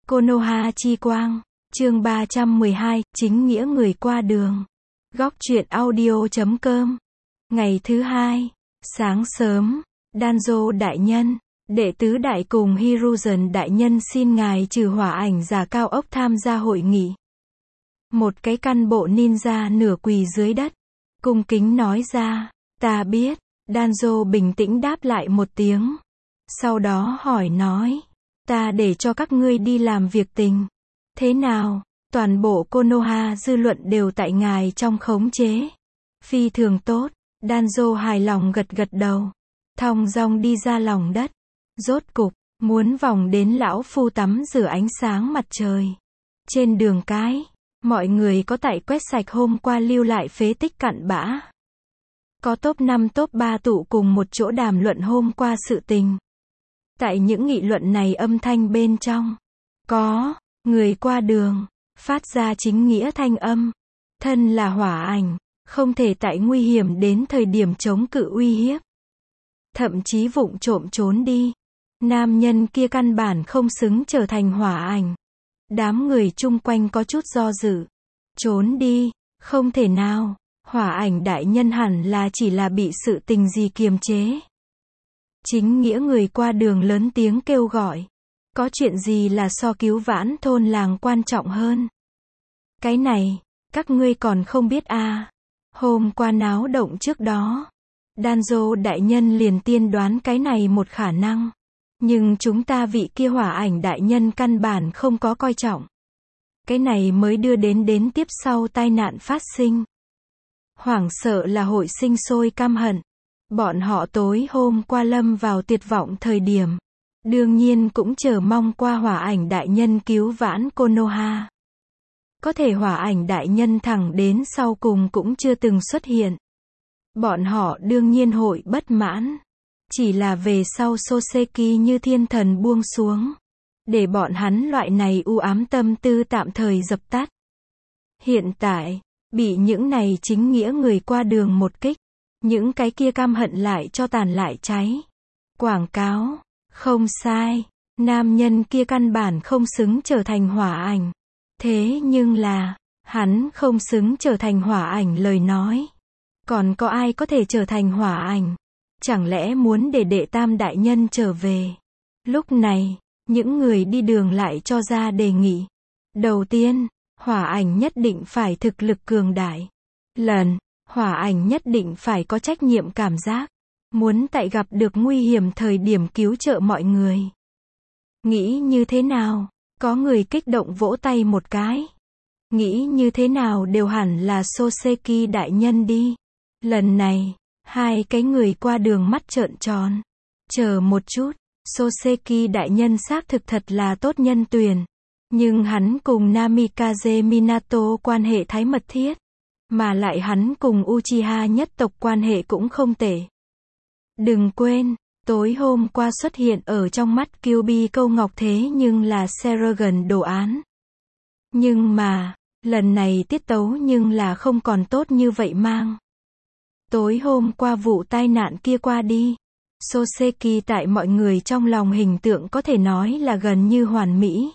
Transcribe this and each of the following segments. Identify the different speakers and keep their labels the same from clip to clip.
Speaker 1: Konoha chi quang, chương 312, chính nghĩa người qua đường. Góc truyện audio.com. Ngày thứ hai, sáng sớm, Danzo đại nhân, đệ tứ đại cùng Hiruzen đại nhân xin ngài trừ hỏa ảnh giả cao ốc tham gia hội nghị. Một cái căn bộ ninja nửa quỳ dưới đất, cung kính nói ra, ta biết. Danzo bình tĩnh đáp lại một tiếng. Sau đó hỏi nói, ta để cho các ngươi đi làm việc tình. Thế nào? Toàn bộ Konoha dư luận đều tại ngài trong khống chế. Phi thường tốt. Danzo hài lòng gật gật đầu. Thong dong đi ra lòng đất. Rốt cục, muốn vòng đến lão phu tắm rửa ánh sáng mặt trời. Trên đường cái, mọi người có tại quét sạch hôm qua lưu lại phế tích cặn bã. Có top 5 top 3 tụ cùng một chỗ đàm luận hôm qua sự tình. Tại những nghị luận này âm thanh bên trong, có người qua đường, phát ra chính nghĩa thanh âm. Thân là hỏa ảnh, không thể tại nguy hiểm đến thời điểm chống cự uy hiếp. Thậm chí vụng trộm trốn đi. Nam nhân kia căn bản không xứng trở thành hỏa ảnh. Đám người chung quanh có chút do dự. Trốn đi, không thể nào. Hỏa ảnh đại nhân hẳn là chỉ là bị sự tình gì kiềm chế. Chính nghĩa người qua đường lớn tiếng kêu gọi. Có chuyện gì là so cứu vãn thôn làng quan trọng hơn? Cái này, các ngươi còn không biết à? Hôm qua náo động trước đó, Danzo đại nhân liền tiên đoán cái này một khả năng. Nhưng chúng ta vị kia hỏa ảnh đại nhân căn bản không có coi trọng. Cái này mới đưa đến tiếp sau tai nạn phát sinh. Hoảng sợ là hội sinh sôi căm hận. Bọn họ tối hôm qua lâm vào tuyệt vọng thời điểm. Đương nhiên cũng chờ mong qua hỏa ảnh đại nhân cứu vãn Konoha. Có thể hỏa ảnh đại nhân thẳng đến sau cùng cũng chưa từng xuất hiện. Bọn họ đương nhiên hội bất mãn. Chỉ là về sau Soseki như thiên thần buông xuống. Để bọn hắn loại này u ám tâm tư tạm thời dập tắt. Hiện tại, bị những này chính nghĩa người qua đường một kích. Những cái kia căm hận lại cho tàn lại cháy. Quảng cáo, không sai. Nam nhân kia căn bản không xứng trở thành hỏa ảnh. Thế nhưng là, hắn không xứng trở thành hỏa ảnh lời nói. Còn có ai có thể trở thành hỏa ảnh? Chẳng lẽ muốn để đệ tam đại nhân trở về? Lúc này, những người đi đường lại cho ra đề nghị. Đầu tiên, hỏa ảnh nhất định phải thực lực cường đại. Hỏa ảnh nhất định phải có trách nhiệm cảm giác. Muốn tại gặp được nguy hiểm thời điểm cứu trợ mọi người. Nghĩ như thế nào? Có người kích động vỗ tay một cái. Nghĩ như thế nào đều hẳn là Soseki đại nhân đi. Lần này, hai cái người qua đường mắt trợn tròn. Chờ một chút, Soseki đại nhân xác thực thật là tốt nhân tuyển. Nhưng hắn cùng Namikaze Minato quan hệ thái mật thiết. Mà lại hắn cùng Uchiha nhất tộc quan hệ cũng không tệ. Đừng quên, tối hôm qua xuất hiện ở trong mắt Kyuubi câu ngọc thế nhưng là Seragon đồ án. Nhưng mà, lần này tiết tấu nhưng là không còn tốt như vậy mang. Tối hôm qua vụ tai nạn kia qua đi. Soseki tại mọi người trong lòng hình tượng có thể nói là gần như hoàn mỹ.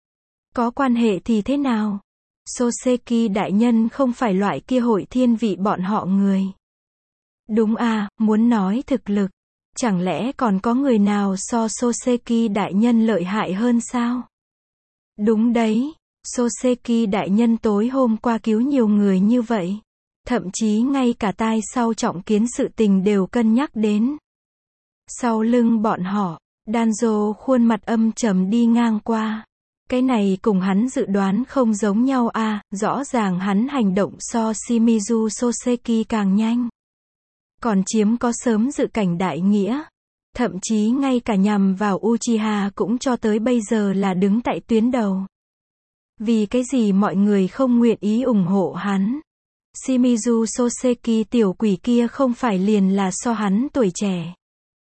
Speaker 1: Có quan hệ thì thế nào? Soseki đại nhân không phải loại kia hội thiên vị bọn họ người. Đúng à, muốn nói thực lực. Chẳng lẽ còn có người nào so Soseki đại nhân lợi hại hơn sao? Đúng đấy, Soseki đại nhân tối hôm qua cứu nhiều người như vậy. Thậm chí ngay cả tai sau trọng kiến sự tình đều cân nhắc đến. Sau lưng bọn họ, Danzo khuôn mặt âm trầm đi ngang qua. Cái này cùng hắn dự đoán không giống nhau à, rõ ràng hắn hành động so Shimizu Soseki càng nhanh. Còn chiếm có sớm dự cảnh đại nghĩa. Thậm chí ngay cả nhằm vào Uchiha cũng cho tới bây giờ là đứng tại tuyến đầu. Vì cái gì mọi người không nguyện ý ủng hộ hắn? Shimizu Soseki tiểu quỷ kia không phải liền là so hắn tuổi trẻ.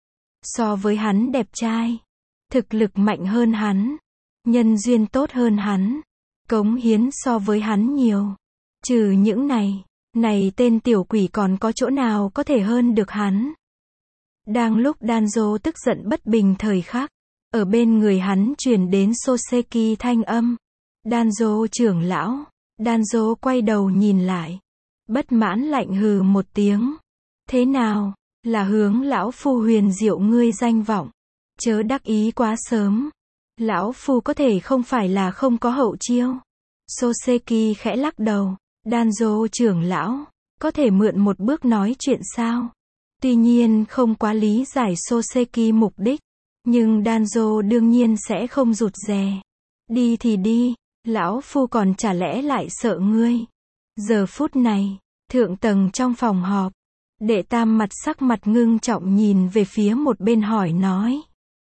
Speaker 1: So với hắn đẹp trai. Thực lực mạnh hơn hắn. Nhân duyên tốt hơn hắn. Cống hiến so với hắn nhiều. Trừ những này tên tiểu quỷ còn có chỗ nào có thể hơn được hắn? Đang lúc Danzo tức giận bất bình thời khắc, Ở bên người hắn truyền đến Soseki thanh âm. Danzo trưởng lão. Danzo quay đầu nhìn lại. Bất mãn lạnh hừ một tiếng. Thế nào? Là hướng lão phu huyền diệu ngươi danh vọng. Chớ đắc ý quá sớm. Lão phu có thể không phải là không có hậu chiêu. Soseki khẽ lắc đầu. Danzo trưởng lão. Có thể mượn một bước nói chuyện sao? Tuy nhiên không quá lý giải Soseki mục đích. Nhưng Danzo đương nhiên sẽ không rụt rè. Đi thì đi. Lão phu còn chả lẽ lại sợ ngươi. Giờ phút này, thượng tầng trong phòng họp. Đệ tam sắc mặt ngưng trọng nhìn về phía một bên hỏi nói.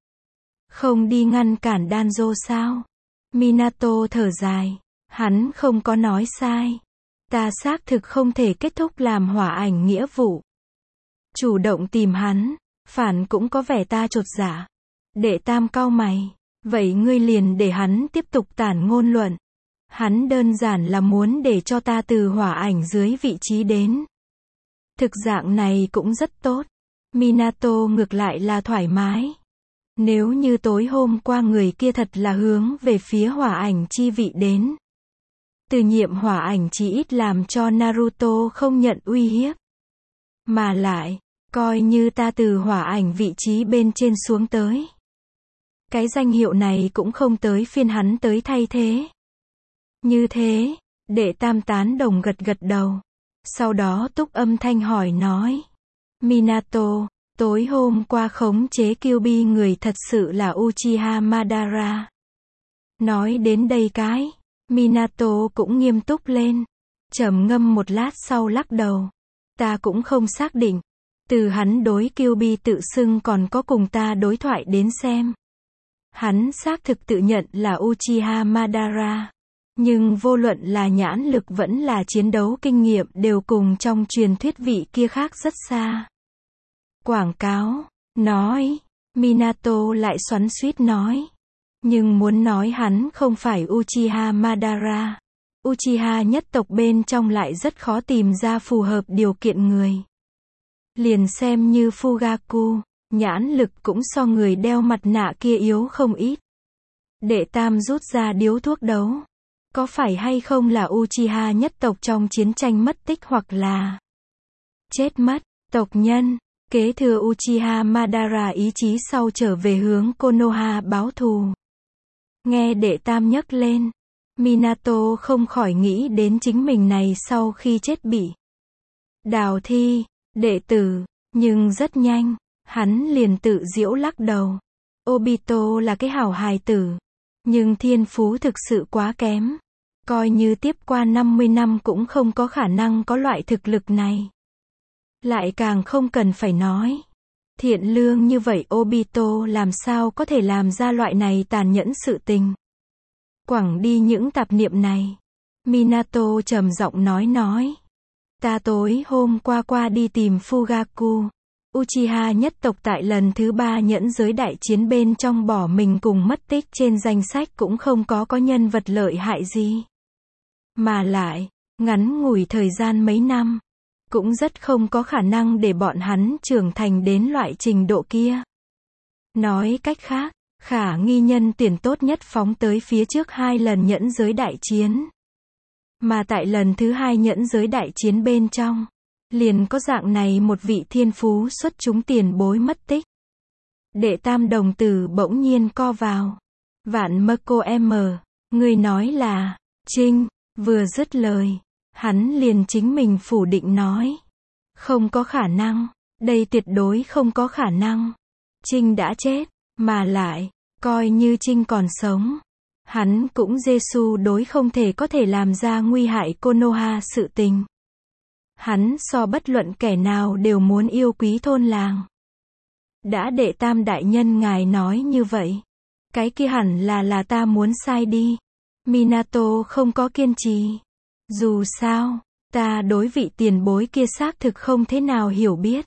Speaker 1: Không đi ngăn cản Danzo sao? Minato thở dài. Hắn không có nói sai. Ta xác thực không thể kết thúc làm hỏa ảnh nghĩa vụ. Chủ động tìm hắn, phản cũng có vẻ ta chột dạ. Đệ tam cau mày. Vậy ngươi liền để hắn tiếp tục tản ngôn luận. Hắn đơn giản là muốn để cho ta từ hỏa ảnh dưới vị trí đến. Thực dạng này cũng rất tốt. Minato ngược lại là thoải mái. Nếu như tối hôm qua người kia thật là hướng về phía hỏa ảnh chi vị đến. Từ nhiệm hỏa ảnh chỉ ít làm cho Naruto không nhận uy hiếp. Mà lại, coi như ta từ hỏa ảnh vị trí bên trên xuống tới. Cái danh hiệu này cũng không tới phiên hắn tới thay thế. Như thế, đệ tam tán đồng gật gật đầu. Sau đó túc âm thanh hỏi nói. Minato, tối hôm qua khống chế Kyuubi người thật sự là Uchiha Madara. Nói đến đây cái, Minato cũng nghiêm túc lên. Trầm ngâm một lát sau lắc đầu. Ta cũng không xác định. Từ hắn đối Kyuubi tự xưng còn có cùng ta đối thoại đến xem. Hắn xác thực tự nhận là Uchiha Madara. Nhưng vô luận là nhãn lực vẫn là chiến đấu kinh nghiệm đều cùng trong truyền thuyết vị kia khác rất xa. Quảng cáo, nói, Minato lại xoắn xuýt nói. Nhưng muốn nói hắn không phải Uchiha Madara. Uchiha nhất tộc bên trong lại rất khó tìm ra phù hợp điều kiện người. Liền xem như Fugaku, nhãn lực cũng so người đeo mặt nạ kia yếu không ít. Đệ tam rút ra điếu thuốc đấu. Có phải hay không là Uchiha nhất tộc trong chiến tranh mất tích hoặc là chết mất, tộc nhân, kế thừa Uchiha Madara ý chí sau trở về hướng Konoha báo thù. Nghe đệ tam nhắc lên, Minato không khỏi nghĩ đến chính mình này sau khi chết bị đào thi, đệ tử, nhưng rất nhanh, hắn liền tự giễu lắc đầu. Obito là cái hảo hài tử, nhưng thiên phú thực sự quá kém. Coi như tiếp qua 50 năm cũng không có khả năng có loại thực lực này. Lại càng không cần phải nói. Thiện lương như vậy Obito làm sao có thể làm ra loại này tàn nhẫn sự tình. Quẳng đi những tạp niệm này. Minato trầm giọng nói. Ta tối hôm qua đi tìm Fugaku. Uchiha nhất tộc tại lần thứ 3 nhẫn giới đại chiến bên trong bỏ mình cùng mất tích trên danh sách cũng không có nhân vật lợi hại gì. Mà lại, ngắn ngủi thời gian mấy năm, cũng rất không có khả năng để bọn hắn trưởng thành đến loại trình độ kia. Nói cách khác, khả nghi nhân tuyển tốt nhất phóng tới phía trước 2 lần nhẫn giới đại chiến. Mà tại lần thứ 2 nhẫn giới đại chiến bên trong, liền có dạng này một vị thiên phú xuất chúng tiền bối mất tích. Đệ tam đồng tử bỗng nhiên co vào. Vạn mơ cô em, người nói là, Trinh, vừa dứt lời, hắn liền chính mình phủ định nói. Không có khả năng, đây tuyệt đối không có khả năng. Trinh đã chết, mà lại, coi như Trinh còn sống. Hắn cũng Giêsu đối không thể có thể làm ra nguy hại Konoha sự tình. Hắn so bất luận kẻ nào đều muốn yêu quý thôn làng. Đã đệ tam đại nhân ngài nói như vậy. Cái kia hẳn là ta muốn sai đi. Minato không có kiên trì. Dù sao, ta đối vị tiền bối kia xác thực không thế nào hiểu biết.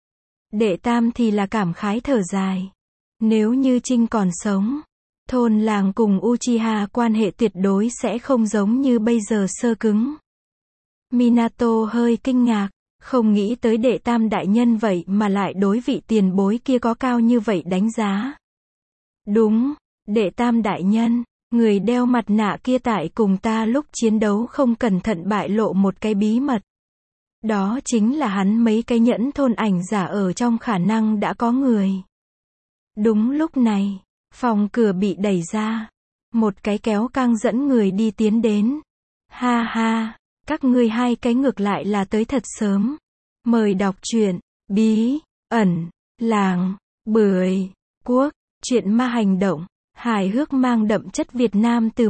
Speaker 1: Đệ tam thì là cảm khái thở dài. Nếu như Trinh còn sống, thôn làng cùng Uchiha quan hệ tuyệt đối sẽ không giống như bây giờ sơ cứng. Minato hơi kinh ngạc, không nghĩ tới đệ tam đại nhân vậy mà lại đối vị tiền bối kia có cao như vậy đánh giá. Đúng, đệ tam đại nhân, người đeo mặt nạ kia tại cùng ta lúc chiến đấu không cẩn thận bại lộ một cái bí mật. Đó chính là hắn mấy cái nhẫn thôn ảnh giả ở trong khả năng đã có người. Đúng lúc này, phòng cửa bị đẩy ra. Một cái kéo căng dẫn người đi tiến đến. Ha ha, các ngươi hai cái ngược lại là tới thật sớm. Mời đọc truyện, bí, ẩn, làng, bưởi, quốc, truyện ma hành động, hài hước mang đậm chất Việt Nam từ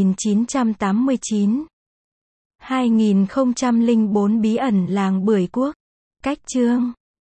Speaker 1: 1989. 2004 bí ẩn làng bưởi quốc. Cách chương